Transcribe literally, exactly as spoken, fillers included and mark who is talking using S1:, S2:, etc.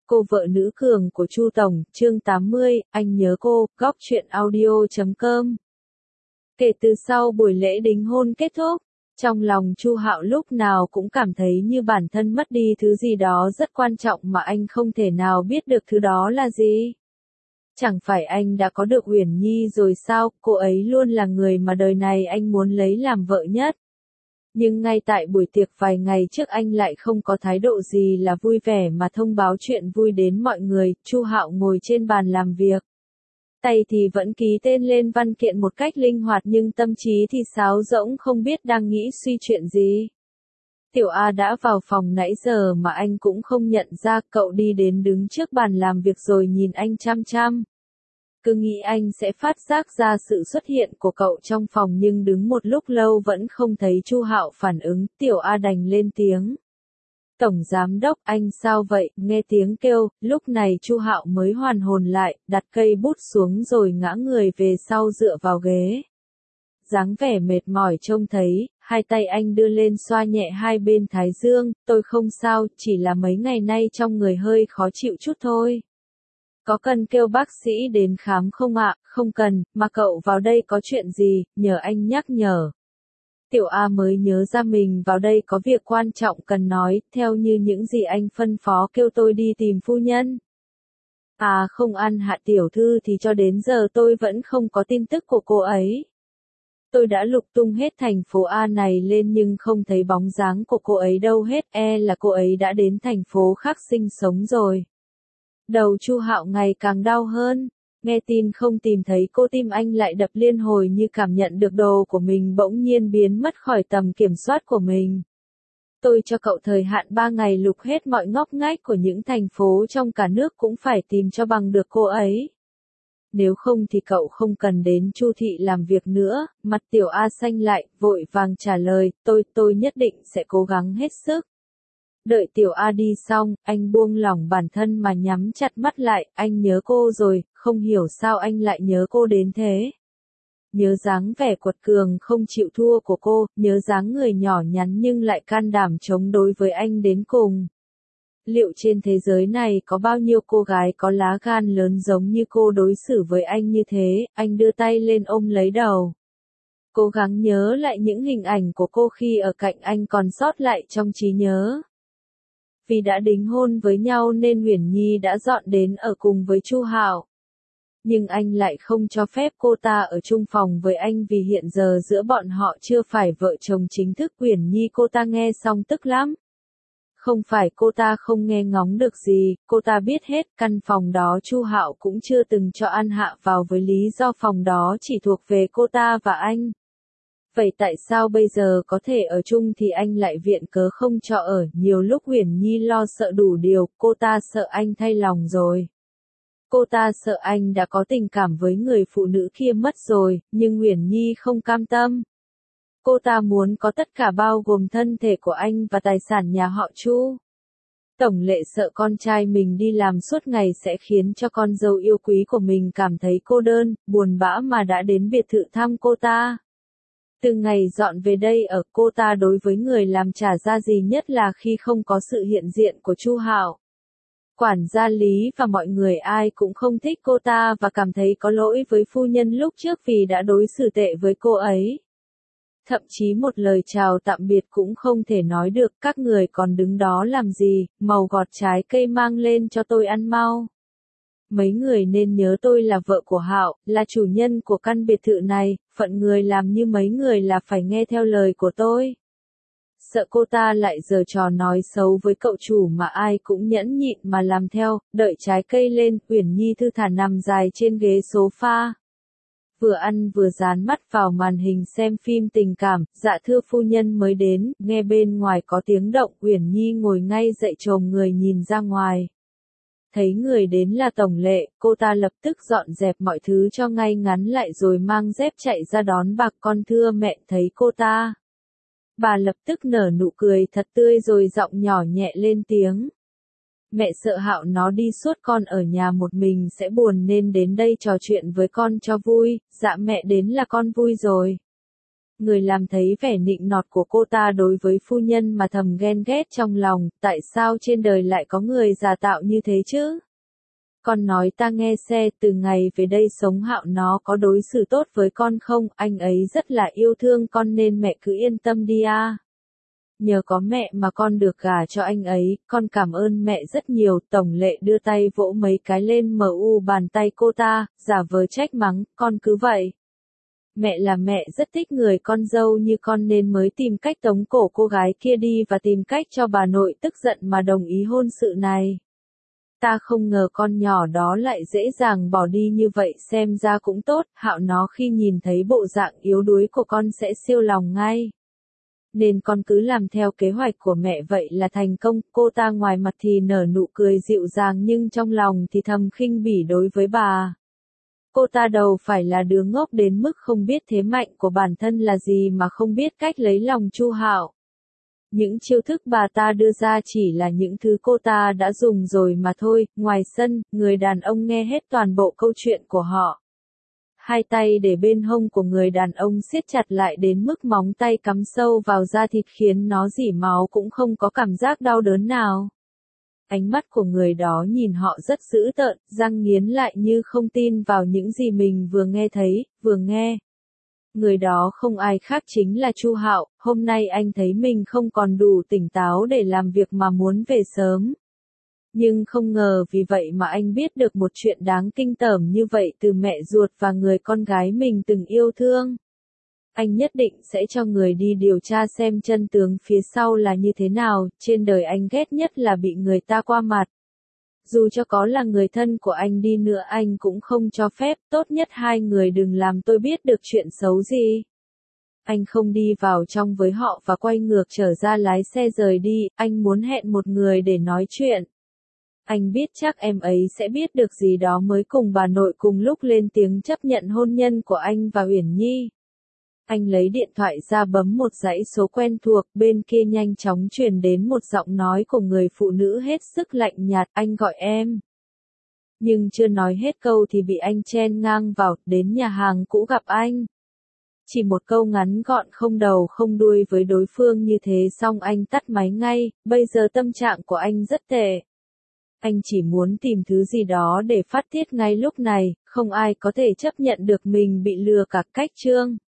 S1: Cô vợ nữ cường của Chu Tổng, chương tám mươi, anh nhớ cô, góc truyện audio chấm com. Kể từ sau buổi lễ đính hôn kết thúc, trong lòng Chu Hạo lúc nào cũng cảm thấy như bản thân mất đi thứ gì đó rất quan trọng mà anh không thể nào biết được thứ đó là gì. Chẳng phải anh đã có được Uyển Nhi rồi sao, cô ấy luôn là người mà đời này anh muốn lấy làm vợ nhất. Nhưng ngay tại buổi tiệc vài ngày trước anh lại không có thái độ gì là vui vẻ mà thông báo chuyện vui đến mọi người. Chu Hạo ngồi trên bàn làm việc. Tay thì vẫn ký tên lên văn kiện một cách linh hoạt nhưng tâm trí thì sáo rỗng không biết đang nghĩ suy chuyện gì. Tiểu A đã vào phòng nãy giờ mà anh cũng không nhận ra, cậu đi đến đứng trước bàn làm việc rồi nhìn anh chăm chăm. Cứ nghĩ anh sẽ phát giác ra sự xuất hiện của cậu trong phòng nhưng đứng một lúc lâu vẫn không thấy Chu Hạo phản ứng, Tiểu A đành lên tiếng. Tổng giám đốc, anh sao vậy? Nghe tiếng kêu, lúc này Chu Hạo mới hoàn hồn lại, đặt cây bút xuống rồi ngã người về sau dựa vào ghế. Dáng vẻ mệt mỏi trông thấy, hai tay anh đưa lên xoa nhẹ hai bên thái dương, tôi không sao, chỉ là mấy ngày nay trong người hơi khó chịu chút thôi. Có cần kêu bác sĩ đến khám không ạ? Không cần, mà cậu vào đây có chuyện gì, nhờ anh nhắc nhở. Tiểu A mới nhớ ra mình vào đây có việc quan trọng cần nói, theo như những gì anh phân phó kêu tôi đi tìm phu nhân. À không ăn Hạ tiểu thư thì cho đến giờ tôi vẫn không có tin tức của cô ấy. Tôi đã lục tung hết thành phố A này lên nhưng không thấy bóng dáng của cô ấy đâu hết, e là cô ấy đã đến thành phố khác sinh sống rồi. Đầu Chu Hạo ngày càng đau hơn, nghe tin không tìm thấy cô tim anh lại đập liên hồi như cảm nhận được đồ của mình bỗng nhiên biến mất khỏi tầm kiểm soát của mình. Tôi cho cậu thời hạn ba ngày lục hết mọi ngóc ngách của những thành phố trong cả nước cũng phải tìm cho bằng được cô ấy. Nếu không thì cậu không cần đến Chu thị làm việc nữa, mặt Tiểu A xanh lại, vội vàng trả lời, tôi, tôi nhất định sẽ cố gắng hết sức. Đợi Tiểu A đi xong, anh buông lỏng bản thân mà nhắm chặt mắt lại, anh nhớ cô rồi, không hiểu sao anh lại nhớ cô đến thế. Nhớ dáng vẻ quật cường không chịu thua của cô, nhớ dáng người nhỏ nhắn nhưng lại can đảm chống đối với anh đến cùng. Liệu trên thế giới này có bao nhiêu cô gái có lá gan lớn giống như cô đối xử với anh như thế? Anh đưa tay lên ôm lấy đầu. Cố gắng nhớ lại những hình ảnh của cô khi ở cạnh anh còn sót lại trong trí nhớ. Vì đã đính hôn với nhau nên Uyển Nhi đã dọn đến ở cùng với Chu Hạo. Nhưng anh lại không cho phép cô ta ở chung phòng với anh vì hiện giờ giữa bọn họ chưa phải vợ chồng chính thức. Uyển Nhi cô ta nghe xong tức lắm. Không phải cô ta không nghe ngóng được gì, cô ta biết hết, căn phòng đó Chu Hạo cũng chưa từng cho An Hạ vào với lý do phòng đó chỉ thuộc về cô ta và anh. Vậy tại sao bây giờ có thể ở chung thì anh lại viện cớ không cho ở? Nhiều lúc Uyển Nhi lo sợ đủ điều, cô ta sợ anh thay lòng rồi. Cô ta sợ anh đã có tình cảm với người phụ nữ kia mất rồi, nhưng Uyển Nhi không cam tâm. Cô ta muốn có tất cả bao gồm thân thể của anh và tài sản nhà họ Chu. Tổng Lệ sợ con trai mình đi làm suốt ngày sẽ khiến cho con dâu yêu quý của mình cảm thấy cô đơn, buồn bã mà đã đến biệt thự thăm cô ta. Từ ngày dọn về đây ở, cô ta đối với người làm trả ra gì nhất là khi không có sự hiện diện của Chu Hạo. Quản gia Lý và mọi người ai cũng không thích cô ta và cảm thấy có lỗi với phu nhân lúc trước vì đã đối xử tệ với cô ấy. Thậm chí một lời chào tạm biệt cũng không thể nói được, các người còn đứng đó làm gì, mau gọt trái cây mang lên cho tôi ăn mau. Mấy người nên nhớ tôi là vợ của Hạo, là chủ nhân của căn biệt thự này, phận người làm như mấy người là phải nghe theo lời của tôi. Sợ cô ta lại giở trò nói xấu với cậu chủ mà ai cũng nhẫn nhịn mà làm theo, đợi trái cây lên, Uyển Nhi thư thả nằm dài trên ghế sofa. Vừa ăn vừa dán mắt vào màn hình xem phim tình cảm, dạ thưa phu nhân mới đến, nghe bên ngoài có tiếng động, Uyển Nhi ngồi ngay dậy chồm người nhìn ra ngoài. Thấy người đến là Tổng Lệ, cô ta lập tức dọn dẹp mọi thứ cho ngay ngắn lại rồi mang dép chạy ra đón bà. Con thưa mẹ, thấy cô ta. Bà lập tức nở nụ cười thật tươi rồi giọng nhỏ nhẹ lên tiếng. Mẹ sợ Hạo nó đi suốt, con ở nhà một mình sẽ buồn nên đến đây trò chuyện với con cho vui. Dạ mẹ đến là con vui rồi. Người làm thấy vẻ nịnh nọt của cô ta đối với phu nhân mà thầm ghen ghét trong lòng, tại sao trên đời lại có người giả tạo như thế chứ? Con nói ta nghe xe, từ ngày về đây sống Hạo nó có đối xử tốt với con không, anh ấy rất là yêu thương con nên mẹ cứ yên tâm đi a. Nhờ có mẹ mà con được gả cho anh ấy, con cảm ơn mẹ rất nhiều. Tổng Lệ đưa tay vỗ mấy cái lên mờ u bàn tay cô ta, giả vờ trách mắng, con cứ vậy. Mẹ là mẹ rất thích người con dâu như con nên mới tìm cách tống cổ cô gái kia đi và tìm cách cho bà nội tức giận mà đồng ý hôn sự này. Ta không ngờ con nhỏ đó lại dễ dàng bỏ đi như vậy, xem ra cũng tốt, Hạo nó khi nhìn thấy bộ dạng yếu đuối của con sẽ siêu lòng ngay. Nên con cứ làm theo kế hoạch của mẹ vậy là thành công. Cô ta ngoài mặt thì nở nụ cười dịu dàng nhưng trong lòng thì thầm khinh bỉ đối với bà. Cô ta đâu phải là đứa ngốc đến mức không biết thế mạnh của bản thân là gì mà không biết cách lấy lòng Chu Hạo. Những chiêu thức bà ta đưa ra chỉ là những thứ cô ta đã dùng rồi mà thôi. Ngoài sân, người đàn ông nghe hết toàn bộ câu chuyện của họ. Hai tay để bên hông của người đàn ông siết chặt lại đến mức móng tay cắm sâu vào da thịt khiến nó rỉ máu cũng không có cảm giác đau đớn nào. Ánh mắt của người đó nhìn họ rất dữ tợn, răng nghiến lại như không tin vào những gì mình vừa nghe thấy, vừa nghe. Người đó không ai khác chính là Chu Hạo, hôm nay anh thấy mình không còn đủ tỉnh táo để làm việc mà muốn về sớm. Nhưng không ngờ vì vậy mà anh biết được một chuyện đáng kinh tởm như vậy từ mẹ ruột và người con gái mình từng yêu thương. Anh nhất định sẽ cho người đi điều tra xem chân tướng phía sau là như thế nào, trên đời anh ghét nhất là bị người ta qua mặt. Dù cho có là người thân của anh đi nữa anh cũng không cho phép, tốt nhất hai người đừng làm tôi biết được chuyện xấu gì. Anh không đi vào trong với họ và quay ngược trở ra lái xe rời đi, anh muốn hẹn một người để nói chuyện. Anh biết chắc em ấy sẽ biết được gì đó mới cùng bà nội cùng lúc lên tiếng chấp nhận hôn nhân của anh và Uyển Nhi. Anh lấy điện thoại ra bấm một dãy số quen thuộc, bên kia nhanh chóng truyền đến một giọng nói của người phụ nữ hết sức lạnh nhạt, anh gọi em. Nhưng chưa nói hết câu thì bị anh chen ngang vào, đến nhà hàng cũ gặp anh. Chỉ một câu ngắn gọn không đầu không đuôi với đối phương như thế xong anh tắt máy ngay, bây giờ tâm trạng của anh rất tệ. Anh chỉ muốn tìm thứ gì đó để phát tiết ngay lúc này, không ai có thể chấp nhận được mình bị lừa cả cách chương.